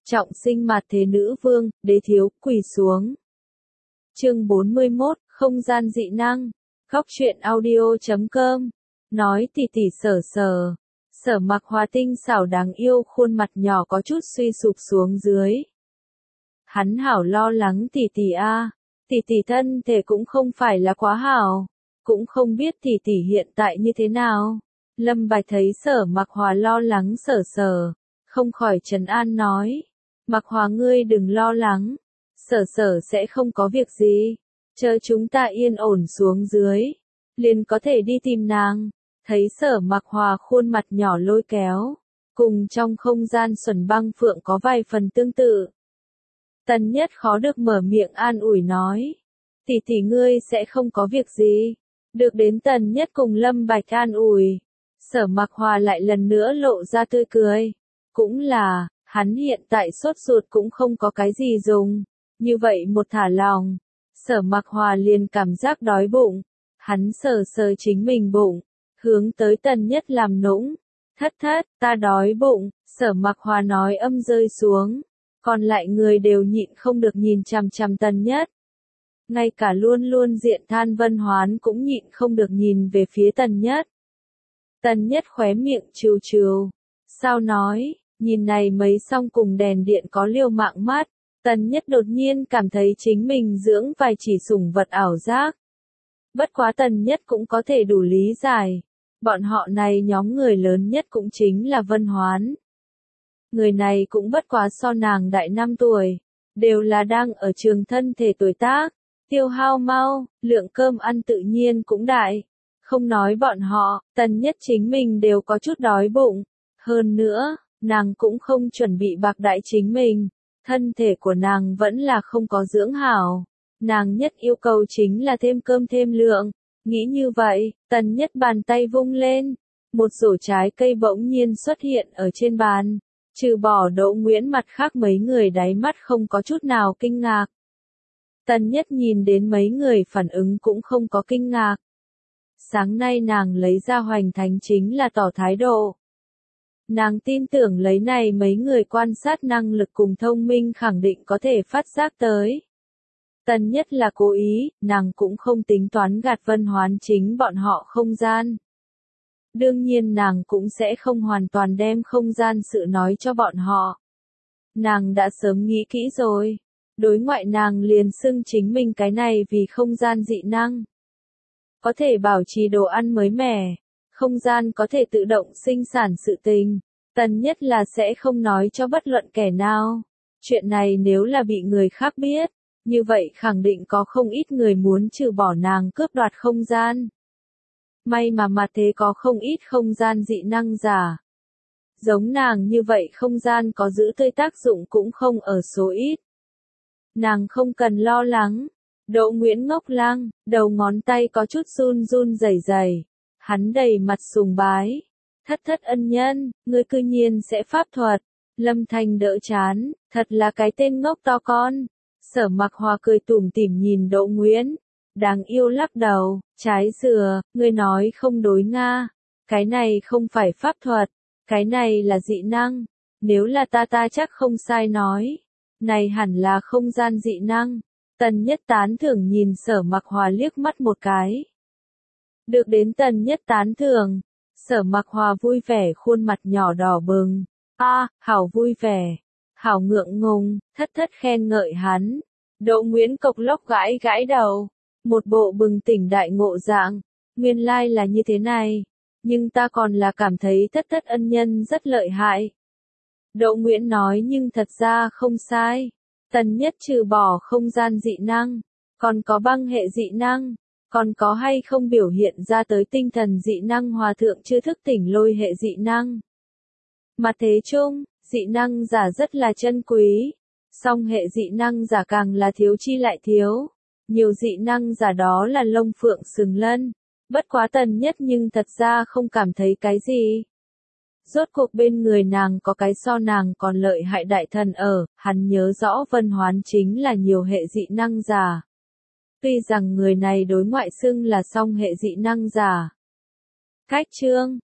Trọng sinh mặt thế nữ vương, đế thiếu, quỳ xuống. Chương 41, không gian dị năng. Góc truyện audio.com. Nói tỉ tỉ sở sở. Sở Mặc Hòa tinh xảo đáng yêu, khuôn mặt nhỏ có chút suy sụp xuống dưới. Hắn hảo lo lắng tỉ tỉ a. Tỉ tỉ thân thể cũng không phải là quá hảo, cũng không biết tỉ tỉ hiện tại như thế nào. Lâm Bạch thấy Sở Mặc Hòa lo lắng sở sở, không khỏi trấn an nói. Mặc Hòa ngươi đừng lo lắng, sở sở sẽ không có việc gì, chờ chúng ta yên ổn xuống dưới, liền có thể đi tìm nàng. Thấy Sở Mặc Hòa khuôn mặt nhỏ lôi kéo, cùng trong không gian Xuân Băng Phượng có vài phần tương tự. Tần Nhất khó được mở miệng an ủi nói, tỷ tỷ ngươi sẽ không có việc gì. Được đến Tần Nhất cùng Lâm Bạch an ủi, Sở Mặc Hòa lại lần nữa lộ ra tươi cười. Cũng là, hắn hiện tại sốt ruột cũng không có cái gì dùng. Như vậy một thả lòng, Sở Mặc Hòa liền cảm giác đói bụng. Hắn sờ sờ chính mình bụng, hướng tới Tần Nhất làm nũng. Thất thất, ta đói bụng, Sở Mặc Hòa nói âm rơi xuống. Còn lại người đều nhịn không được nhìn chằm chằm Tần Nhất. Ngay cả luôn luôn diện than Vân Hoán cũng nhịn không được nhìn về phía Tần Nhất. Tần Nhất khóe miệng trừ trừ. Sao nói, nhìn này mấy song cùng đèn điện có liều mạng mắt. Tần Nhất đột nhiên cảm thấy chính mình dưỡng vài chỉ sủng vật ảo giác. Bất quá Tần Nhất cũng có thể đủ lý giải. Bọn họ này nhóm người lớn nhất cũng chính là Vân Hoán. Người này cũng bất quá so nàng đại 5 tuổi. Đều là đang ở trường thân thể tuổi tác. Tiêu hao mau, lượng cơm ăn tự nhiên cũng đại. Không nói bọn họ, Tần Nhất chính mình đều có chút đói bụng. Hơn nữa, nàng cũng không chuẩn bị bạc đãi chính mình. Thân thể của nàng vẫn là không có dưỡng hảo. Nàng nhất yêu cầu chính là thêm cơm thêm lượng. Nghĩ như vậy, Tần Nhất bàn tay vung lên. Một rổ trái cây bỗng nhiên xuất hiện ở trên bàn. Trừ bỏ Đỗ Nguyễn mặt khác mấy người đáy mắt không có chút nào kinh ngạc. Tần Nhất nhìn đến mấy người phản ứng cũng không có kinh ngạc. Sáng nay nàng lấy ra Hoành Thánh chính là tỏ thái độ. Nàng tin tưởng lấy này mấy người quan sát năng lực cùng thông minh khẳng định có thể phát giác tới. Tần Nhất là cố ý, nàng cũng không tính toán gạt Vân Hoán chính bọn họ không gian. Đương nhiên nàng cũng sẽ không hoàn toàn đem không gian sự nói cho bọn họ. Nàng đã sớm nghĩ kỹ rồi. Đối ngoại nàng liền xưng chính mình cái này vì không gian dị năng. Có thể bảo trì đồ ăn mới mẻ. Không gian có thể tự động sinh sản sự tình. Tần Nhất là sẽ không nói cho bất luận kẻ nào. Chuyện này nếu là bị người khác biết, như vậy khẳng định có không ít người muốn trừ bỏ nàng cướp đoạt không gian. May mà mặt thế có không ít không gian dị năng giả. Giống nàng như vậy không gian có giữ tươi tác dụng cũng không ở số ít. Nàng không cần lo lắng. Đỗ Nguyễn ngốc lăng, đầu ngón tay có chút run run rẩy rẩy. Hắn đầy mặt sùng bái. Thất thất ân nhân, ngươi cư nhiên sẽ pháp thuật. Lâm Thanh đỡ chán, thật là cái tên ngốc to con. Sở Mặc Hòa cười tủm tỉm nhìn Đỗ Nguyễn. Đáng yêu lắc đầu, trái dừa, ngươi nói không đối nga. Cái này không phải pháp thuật, cái này là dị năng. Nếu là ta chắc không sai nói. Này hẳn là không gian dị năng. Tần Nhất tán thưởng nhìn Sở Mặc Hòa liếc mắt một cái. Được đến Tần Nhất tán thưởng, Sở Mặc Hòa vui vẻ khuôn mặt nhỏ đỏ bừng. Hảo vui vẻ, hảo ngượng ngùng, thất thất khen ngợi hắn. Đỗ Nguyễn cộc lốc gãi gãi đầu, một bộ bừng tỉnh đại ngộ dạng. Nguyên lai là như thế này, nhưng ta còn là cảm thấy thất thất ân nhân rất lợi hại. Đỗ Nguyễn nói nhưng thật ra không sai. Tần Nhất trừ bỏ không gian dị năng, còn có băng hệ dị năng, còn có hay không biểu hiện ra tới tinh thần dị năng hòa thượng chưa thức tỉnh lôi hệ dị năng. Mặt thế chung, dị năng giả rất là chân quý, song hệ dị năng giả càng là thiếu chi lại thiếu. Nhiều dị năng giả đó là lông phượng sừng lân, bất quá Tần Nhất nhưng thật ra không cảm thấy cái gì. Rốt cuộc bên người nàng có cái so nàng còn lợi hại đại thần ở, hắn nhớ rõ Vân Hoán chính là nhiều hệ dị năng giả. Tuy rằng người này đối ngoại xưng là song hệ dị năng giả. Cách chương